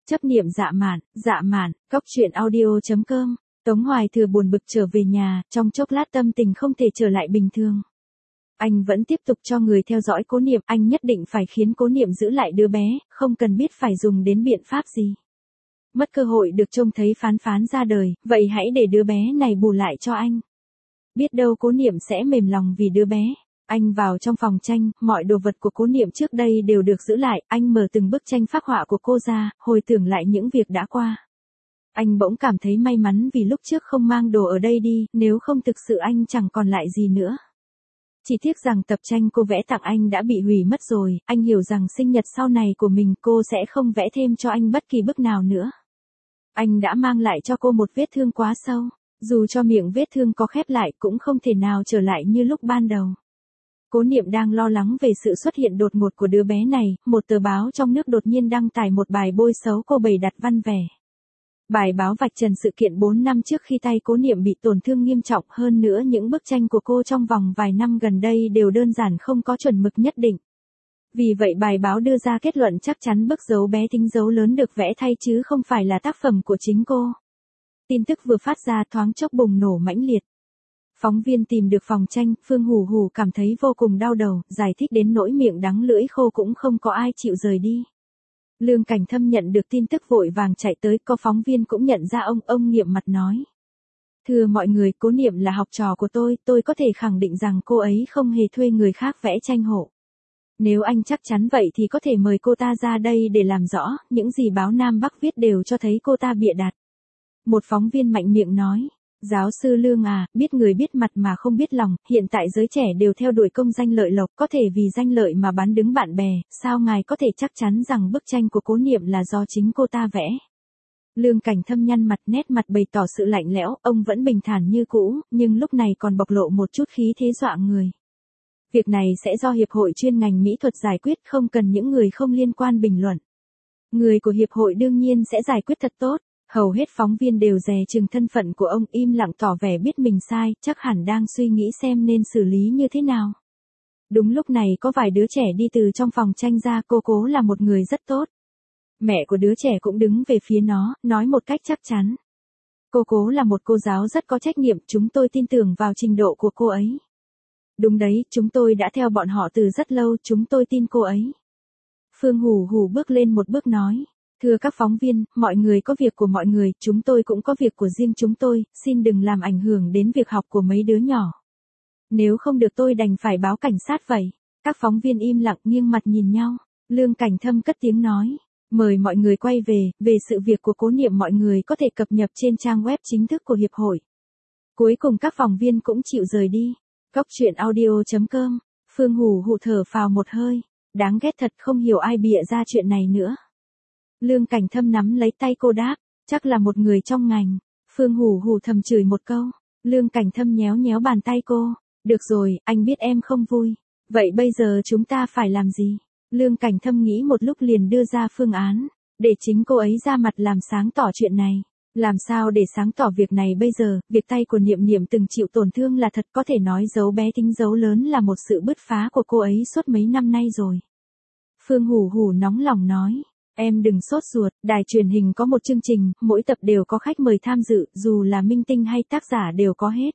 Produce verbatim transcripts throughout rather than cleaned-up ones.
Chấp niệm dạ mạn, dạ mạn, cóc truyện audio.com. Tống Hoài Thừa buồn bực trở về nhà, trong chốc lát tâm tình không thể trở lại bình thường. Anh vẫn tiếp tục cho người theo dõi Cố Niệm, anh nhất định phải khiến Cố Niệm giữ lại đứa bé, không cần biết phải dùng đến biện pháp gì. Mất cơ hội được trông thấy Phán Phán ra đời, vậy hãy để đứa bé này bù lại cho anh. Biết đâu Cố Niệm sẽ mềm lòng vì đứa bé. Anh vào trong phòng tranh, mọi đồ vật của Cố Niệm trước đây đều được giữ lại, anh mở từng bức tranh phác họa của cô ra, hồi tưởng lại những việc đã qua. Anh bỗng cảm thấy may mắn vì lúc trước không mang đồ ở đây đi, nếu không thực sự anh chẳng còn lại gì nữa. Chỉ tiếc rằng tập tranh cô vẽ tặng anh đã bị hủy mất rồi, anh hiểu rằng sinh nhật sau này của mình cô sẽ không vẽ thêm cho anh bất kỳ bức nào nữa. Anh đã mang lại cho cô một vết thương quá sâu, dù cho miệng vết thương có khép lại cũng không thể nào trở lại như lúc ban đầu. Cố Niệm đang lo lắng về sự xuất hiện đột ngột của đứa bé này, một tờ báo trong nước đột nhiên đăng tải một bài bôi xấu cô bày đặt văn vẻ. Bài báo vạch trần sự kiện bốn năm trước khi tay Cố Niệm bị tổn thương nghiêm trọng, hơn nữa những bức tranh của cô trong vòng vài năm gần đây đều đơn giản không có chuẩn mực nhất định. Vì vậy bài báo đưa ra kết luận chắc chắn bức dấu bé tính dấu lớn được vẽ thay chứ không phải là tác phẩm của chính cô. Tin tức vừa phát ra thoáng chốc bùng nổ mãnh liệt. Phóng viên tìm được phòng tranh, Phương Hủ Hủ cảm thấy vô cùng đau đầu, giải thích đến nỗi miệng đắng lưỡi khô cũng không có ai chịu rời đi. Lương Cảnh Thâm nhận được tin tức vội vàng chạy tới, có phóng viên cũng nhận ra ông, ông nghiêm mặt nói. Thưa mọi người, Cố Niệm là học trò của tôi, tôi có thể khẳng định rằng cô ấy không hề thuê người khác vẽ tranh hộ. Nếu anh chắc chắn vậy thì có thể mời cô ta ra đây để làm rõ, những gì báo Nam Bắc viết đều cho thấy cô ta bịa đặt. Một phóng viên mạnh miệng nói. Giáo sư Lương à, biết người biết mặt mà không biết lòng, hiện tại giới trẻ đều theo đuổi công danh lợi lộc, có thể vì danh lợi mà bán đứng bạn bè, sao ngài có thể chắc chắn rằng bức tranh của Cố Niệm là do chính cô ta vẽ? Lương Cảnh Thâm nhăn mặt, nét mặt bày tỏ sự lạnh lẽo, ông vẫn bình thản như cũ, nhưng lúc này còn bộc lộ một chút khí thế dọa người. Việc này sẽ do Hiệp hội chuyên ngành mỹ thuật giải quyết, không cần những người không liên quan bình luận. Người của Hiệp hội đương nhiên sẽ giải quyết thật tốt. Hầu hết phóng viên đều dè chừng thân phận của ông, im lặng tỏ vẻ biết mình sai, chắc hẳn đang suy nghĩ xem nên xử lý như thế nào. Đúng lúc này có vài đứa trẻ đi từ trong phòng tranh ra, cô Cố là một người rất tốt. Mẹ của đứa trẻ cũng đứng về phía nó, nói một cách chắc chắn. Cô Cố là một cô giáo rất có trách nhiệm, chúng tôi tin tưởng vào trình độ của cô ấy. Đúng đấy, chúng tôi đã theo bọn họ từ rất lâu, chúng tôi tin cô ấy. Phương Hủ Hủ bước lên một bước nói. Thưa các phóng viên, mọi người có việc của mọi người, chúng tôi cũng có việc của riêng chúng tôi, xin đừng làm ảnh hưởng đến việc học của mấy đứa nhỏ. Nếu không được tôi đành phải báo cảnh sát vậy. Các phóng viên im lặng nghiêng mặt nhìn nhau. Lương Cảnh Thâm cất tiếng nói. Mời mọi người quay về, về sự việc của Cố Niệm mọi người có thể cập nhật trên trang web chính thức của Hiệp hội. Cuối cùng các phóng viên cũng chịu rời đi. Cóc truyện audio.com. Phương Hủ Hủ thở phào một hơi. Đáng ghét thật, không hiểu ai bịa ra chuyện này nữa. Lương Cảnh Thâm nắm lấy tay cô đáp, chắc là một người trong ngành. Phương Hủ Hủ thầm chửi một câu. Lương Cảnh Thâm nhéo nhéo bàn tay cô. Được rồi, anh biết em không vui. Vậy bây giờ chúng ta phải làm gì? Lương Cảnh Thâm nghĩ một lúc liền đưa ra phương án. Để chính cô ấy ra mặt làm sáng tỏ chuyện này. Làm sao để sáng tỏ việc này bây giờ? Việc tay của Niệm Niệm từng chịu tổn thương là thật, có thể nói dấu bé tính dấu lớn là một sự bứt phá của cô ấy suốt mấy năm nay rồi. Phương Hủ Hủ nóng lòng nói. Em đừng sốt ruột, đài truyền hình có một chương trình, mỗi tập đều có khách mời tham dự, dù là minh tinh hay tác giả đều có hết.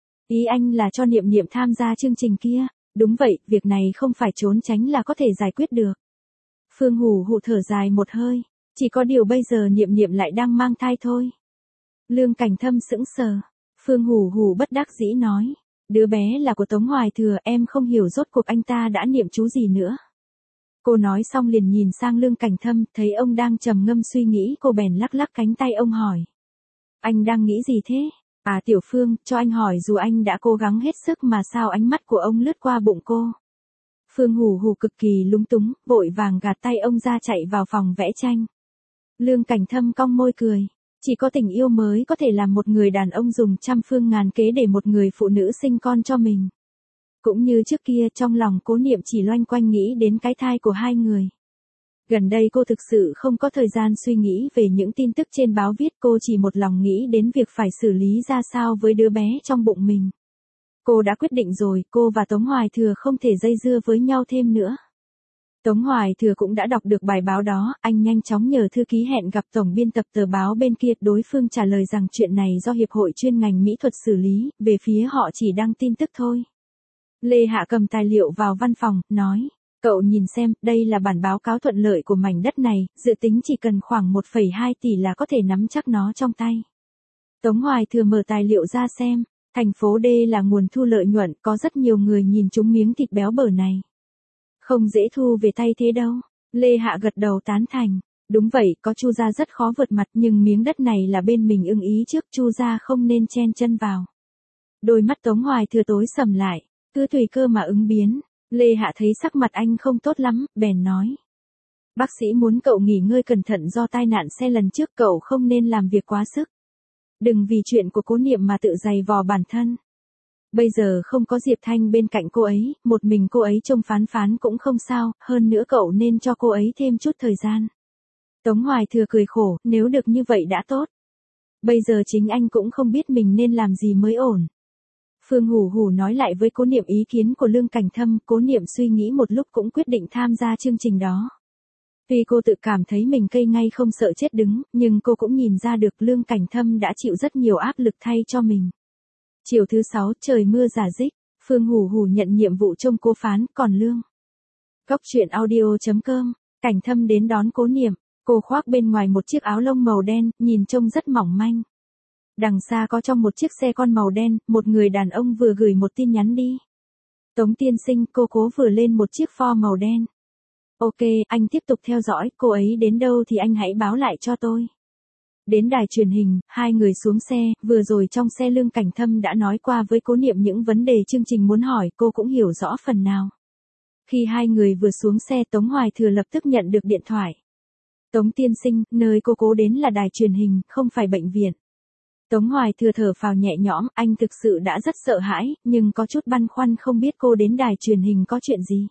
Ý anh là cho Niệm Niệm tham gia chương trình kia, đúng vậy, việc này không phải trốn tránh là có thể giải quyết được. Phương Hủ Hủ thở dài một hơi, chỉ có điều bây giờ Niệm Niệm lại đang mang thai thôi. Lương Cảnh Thâm sững sờ, Phương Hủ Hủ bất đắc dĩ nói, đứa bé là của Tống Hoài Thừa, em không hiểu rốt cuộc anh ta đã niệm chú gì nữa. Cô nói xong liền nhìn sang Lương Cảnh Thâm, thấy ông đang trầm ngâm suy nghĩ, cô bèn lắc lắc cánh tay ông hỏi. Anh đang nghĩ gì thế? À Tiểu Phương, cho anh hỏi dù anh đã cố gắng hết sức mà sao ánh mắt của ông lướt qua bụng cô. Phương Hủ Hủ cực kỳ lúng túng, vội vàng gạt tay ông ra chạy vào phòng vẽ tranh. Lương Cảnh Thâm cong môi cười. Chỉ có tình yêu mới có thể làm một người đàn ông dùng trăm phương ngàn kế để một người phụ nữ sinh con cho mình. Cũng như trước kia, trong lòng Cố Niệm chỉ loanh quanh nghĩ đến cái thai của hai người. Gần đây cô thực sự không có thời gian suy nghĩ về những tin tức trên báo viết, cô chỉ một lòng nghĩ đến việc phải xử lý ra sao với đứa bé trong bụng mình. Cô đã quyết định rồi, cô và Tống Hoài Thừa không thể dây dưa với nhau thêm nữa. Tống Hoài Thừa cũng đã đọc được bài báo đó, anh nhanh chóng nhờ thư ký hẹn gặp tổng biên tập tờ báo bên kia, đối phương trả lời rằng chuyện này do Hiệp hội chuyên ngành mỹ thuật xử lý, về phía họ chỉ đăng tin tức thôi. Lê Hạ cầm tài liệu vào văn phòng, nói, cậu nhìn xem, đây là bản báo cáo thuận lợi của mảnh đất này, dự tính chỉ cần khoảng một phẩy hai tỷ là có thể nắm chắc nó trong tay. Tống Hoài Thừa mở tài liệu ra xem, thành phố D là nguồn thu lợi nhuận, có rất nhiều người nhìn trúng miếng thịt béo bở này. Không dễ thu về tay thế đâu. Lê Hạ gật đầu tán thành. Đúng vậy, có Chu gia rất khó vượt mặt, nhưng miếng đất này là bên mình ưng ý trước, Chu gia không nên chen chân vào. Đôi mắt Tống Hoài Thừa tối sầm lại, cứ tùy cơ mà ứng biến. Lê Hạ thấy sắc mặt anh không tốt lắm, bèn nói. Bác sĩ muốn cậu nghỉ ngơi cẩn thận do tai nạn xe lần trước, cậu không nên làm việc quá sức. Đừng vì chuyện của Cố Niệm mà tự dày vò bản thân. Bây giờ không có Diệp Thanh bên cạnh cô ấy, một mình cô ấy trông phán phán cũng không sao, hơn nữa cậu nên cho cô ấy thêm chút thời gian. Tống Hoài Thừa cười khổ, nếu được như vậy đã tốt. Bây giờ chính anh cũng không biết mình nên làm gì mới ổn. Phương Hủ Hủ nói lại với Cố Niệm ý kiến của Lương Cảnh Thâm, Cố Niệm suy nghĩ một lúc cũng quyết định tham gia chương trình đó. Tuy cô tự cảm thấy mình cây ngay không sợ chết đứng, nhưng cô cũng nhìn ra được Lương Cảnh Thâm đã chịu rất nhiều áp lực thay cho mình. Chiều thứ sáu, trời mưa rả rích, Phương Hủ Hủ nhận nhiệm vụ trông cô phán, còn Lương. Góc truyện audio chấm com, Cảnh Thâm đến đón Cố Niệm, cô khoác bên ngoài một chiếc áo lông màu đen, nhìn trông rất mỏng manh. Đằng xa có trong một chiếc xe con màu đen, một người đàn ông vừa gửi một tin nhắn đi. Tống tiên sinh, cô Cố vừa lên một chiếc Ford màu đen. Ok, anh tiếp tục theo dõi, cô ấy đến đâu thì anh hãy báo lại cho tôi. Đến đài truyền hình, hai người xuống xe, vừa rồi trong xe Lương Cảnh Thâm đã nói qua với Cố Niệm những vấn đề chương trình muốn hỏi, cô cũng hiểu rõ phần nào. Khi hai người vừa xuống xe, Tống Hoài Thừa lập tức nhận được điện thoại. Tống tiên sinh, nơi cô Cố đến là đài truyền hình, không phải bệnh viện. Tống Hoài Thừa thở phào nhẹ nhõm, anh thực sự đã rất sợ hãi, nhưng có chút băn khoăn không biết cô đến đài truyền hình có chuyện gì.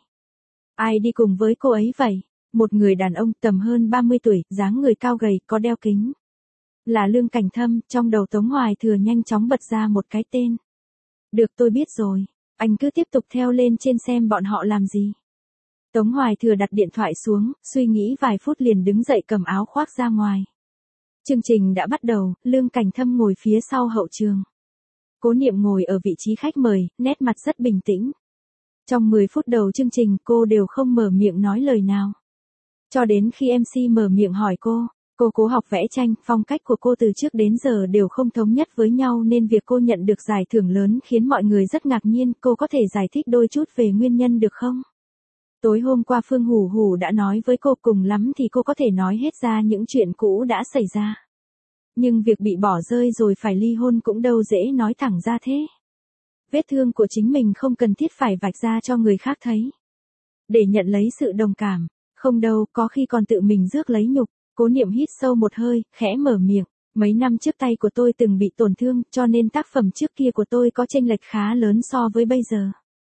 Ai đi cùng với cô ấy vậy? Một người đàn ông tầm hơn ba mươi tuổi, dáng người cao gầy, có đeo kính. Là Lương Cảnh Thâm, trong đầu Tống Hoài Thừa nhanh chóng bật ra một cái tên. Được, tôi biết rồi, anh cứ tiếp tục theo lên trên xem bọn họ làm gì. Tống Hoài Thừa đặt điện thoại xuống, suy nghĩ vài phút liền đứng dậy cầm áo khoác ra ngoài. Chương trình đã bắt đầu, Lương Cảnh Thâm ngồi phía sau hậu trường. Cố Niệm ngồi ở vị trí khách mời, nét mặt rất bình tĩnh. Trong mười phút đầu chương trình, cô đều không mở miệng nói lời nào. Cho đến khi em xê mở miệng hỏi cô, cô Cố học vẽ tranh, phong cách của cô từ trước đến giờ đều không thống nhất với nhau nên việc cô nhận được giải thưởng lớn khiến mọi người rất ngạc nhiên, cô có thể giải thích đôi chút về nguyên nhân được không? Tối hôm qua Phương Hủ Hủ đã nói với cô, cùng lắm thì cô có thể nói hết ra những chuyện cũ đã xảy ra. Nhưng việc bị bỏ rơi rồi phải ly hôn cũng đâu dễ nói thẳng ra thế. Vết thương của chính mình không cần thiết phải vạch ra cho người khác thấy. Để nhận lấy sự đồng cảm, không đâu, có khi còn tự mình rước lấy nhục. Cố Niệm hít sâu một hơi, khẽ mở miệng. Mấy năm trước tay của tôi từng bị tổn thương, cho nên tác phẩm trước kia của tôi có chênh lệch khá lớn so với bây giờ.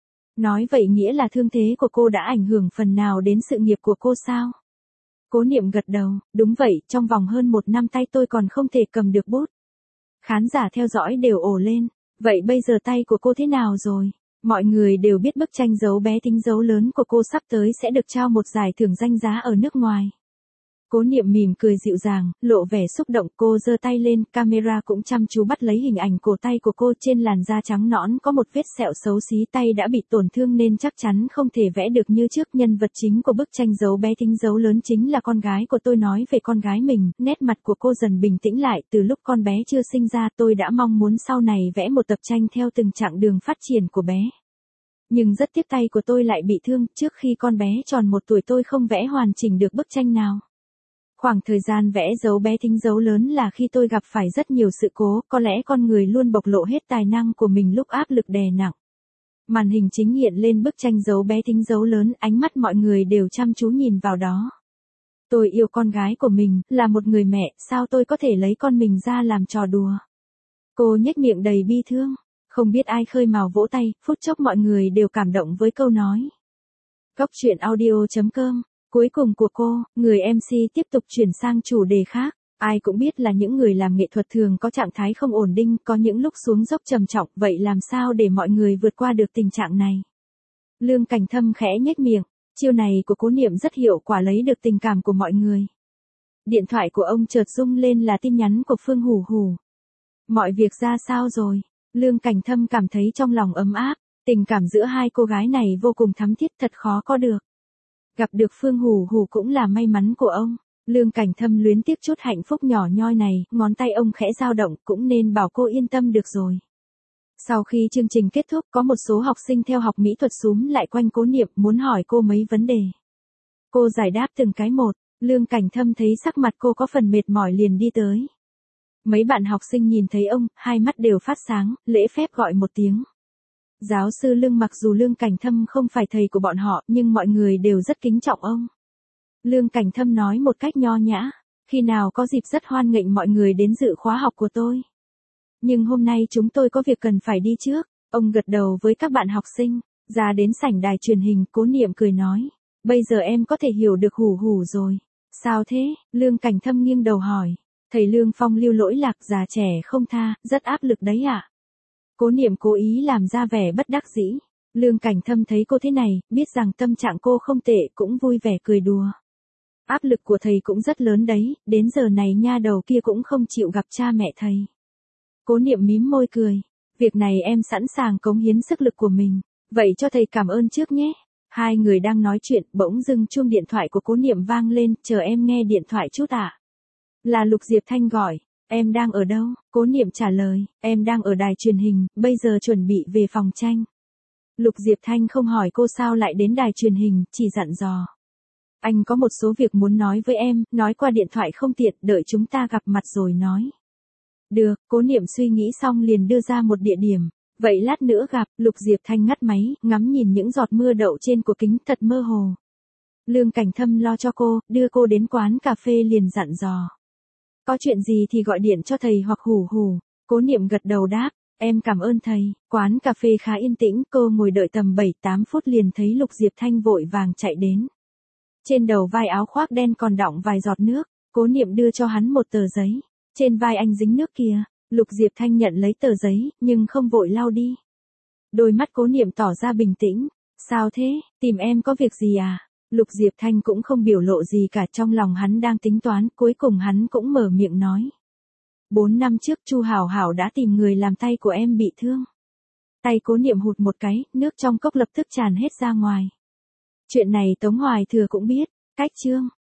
Nói vậy nghĩa là thương thế của cô đã ảnh hưởng phần nào đến sự nghiệp của cô sao? Cố Niệm gật đầu, đúng vậy, trong vòng hơn một năm tay tôi còn không thể cầm được bút. Khán giả theo dõi đều ồ lên, vậy bây giờ tay của cô thế nào rồi? Mọi người đều biết bức tranh dấu bé tính dấu lớn của cô sắp tới sẽ được trao một giải thưởng danh giá ở nước ngoài. Cố Niệm mỉm cười dịu dàng, lộ vẻ xúc động, cô giơ tay lên, camera cũng chăm chú bắt lấy hình ảnh cổ tay của cô, trên làn da trắng nõn có một vết sẹo xấu xí, tay đã bị tổn thương nên chắc chắn không thể vẽ được như trước. Nhân vật chính của bức tranh dấu bé tính dấu lớn chính là con gái của tôi. Nói về con gái mình, nét mặt của cô dần bình tĩnh lại, từ lúc con bé chưa sinh ra tôi đã mong muốn sau này vẽ một tập tranh theo từng chặng đường phát triển của bé. Nhưng rất tiếc tay của tôi lại bị thương, trước khi con bé tròn một tuổi tôi không vẽ hoàn chỉnh được bức tranh nào. Khoảng thời gian vẽ dấu bé tính dấu lớn là khi tôi gặp phải rất nhiều sự cố, có lẽ con người luôn bộc lộ hết tài năng của mình lúc áp lực đè nặng. Màn hình chính hiện lên bức tranh dấu bé tính dấu lớn, ánh mắt mọi người đều chăm chú nhìn vào đó. Tôi yêu con gái của mình, là một người mẹ, sao tôi có thể lấy con mình ra làm trò đùa? Cô nhếch miệng đầy bi thương, không biết ai khơi mào vỗ tay, phút chốc mọi người đều cảm động với câu nói. Góc truyện audio chấm com. Cuối cùng của cô, người em xê tiếp tục chuyển sang chủ đề khác. Ai cũng biết là những người làm nghệ thuật thường có trạng thái không ổn định, có những lúc xuống dốc trầm trọng, vậy làm sao để mọi người vượt qua được tình trạng này? Lương Cảnh Thâm khẽ nhếch miệng, Chiêu này của Cố Niệm rất hiệu quả, lấy được tình cảm của mọi người. Điện thoại của ông chợt rung lên là tin nhắn của Phương Hủ Hủ. Mọi việc ra sao rồi? Lương Cảnh Thâm cảm thấy trong lòng ấm áp, tình cảm giữa hai cô gái này vô cùng thắm thiết, thật khó có được. Gặp được Phương Hủ Hủ cũng là may mắn của ông. Lương Cảnh Thâm luyến tiếc chút hạnh phúc nhỏ nhoi này, ngón tay ông khẽ dao động, cũng nên bảo cô yên tâm được rồi. Sau khi chương trình kết thúc, có một số học sinh theo học mỹ thuật xúm lại quanh Cố Niệm muốn hỏi cô mấy vấn đề. Cô giải đáp từng cái một, Lương Cảnh Thâm thấy sắc mặt cô có phần mệt mỏi liền đi tới. Mấy bạn học sinh nhìn thấy ông, hai mắt đều phát sáng, lễ phép gọi một tiếng. Giáo sư Lương, mặc dù Lương Cảnh Thâm không phải thầy của bọn họ, nhưng mọi người đều rất kính trọng ông. Lương Cảnh Thâm nói một cách nho nhã, khi nào có dịp rất hoan nghênh mọi người đến dự khóa học của tôi. Nhưng hôm nay chúng tôi có việc cần phải đi trước. Ông gật đầu với các bạn học sinh, ra đến sảnh đài truyền hình, Cố Niệm cười nói. Bây giờ em có thể hiểu được Hủ Hủ rồi. Sao thế? Lương Cảnh Thâm nghiêng đầu hỏi. Thầy Lương phong lưu lỗi lạc, già trẻ không tha, rất áp lực đấy ạ. À? Cố Niệm cố ý làm ra vẻ bất đắc dĩ. Lương Cảnh Thâm thấy cô thế này, biết rằng tâm trạng cô không tệ, cũng vui vẻ cười đùa. Áp lực của thầy cũng rất lớn đấy, đến giờ này nha đầu kia cũng không chịu gặp cha mẹ thầy. Cố Niệm mím môi cười. Việc này em sẵn sàng cống hiến sức lực của mình. Vậy cho thầy cảm ơn trước nhé. Hai người đang nói chuyện, bỗng dưng chuông điện thoại của Cố Niệm vang lên, chờ em nghe điện thoại chút ạ. À? Là Lục Diệp Thanh gọi. Em đang ở đâu? Cố Niệm trả lời, em đang ở đài truyền hình, bây giờ chuẩn bị về phòng tranh. Lục Diệp Thanh không hỏi cô sao lại đến đài truyền hình, chỉ dặn dò. Anh có một số việc muốn nói với em, nói qua điện thoại không tiện, đợi chúng ta gặp mặt rồi nói. Được, Cố Niệm suy nghĩ xong liền đưa ra một địa điểm. Vậy lát nữa gặp. Lục Diệp Thanh ngắt máy, ngắm nhìn những giọt mưa đậu trên của kính, thật mơ hồ. Lương Cảnh Thâm lo cho cô, đưa cô đến quán cà phê liền dặn dò. Có chuyện gì thì gọi điện cho thầy hoặc Hủ Hủ. Cố Niệm gật đầu đáp, em cảm ơn thầy. Quán cà phê khá yên tĩnh, cô ngồi đợi tầm bảy tám phút liền thấy Lục Diệp Thanh vội vàng chạy đến. Trên đầu vai áo khoác đen còn đọng vài giọt nước, Cố Niệm đưa cho hắn một tờ giấy. Trên vai anh dính nước kìa. Lục Diệp Thanh nhận lấy tờ giấy, nhưng không vội lau đi. Đôi mắt Cố Niệm tỏ ra bình tĩnh. Sao thế, tìm em có việc gì à? Lục Diệp Thanh cũng không biểu lộ gì cả, trong lòng hắn đang tính toán, cuối cùng hắn cũng mở miệng nói. Bốn năm trước Chu Hảo Hảo đã tìm người làm tay của em bị thương. Tay Cố Niệm hụt một cái, nước trong cốc lập tức tràn hết ra ngoài. Chuyện này Tống Hoài Thừa cũng biết. Cách chương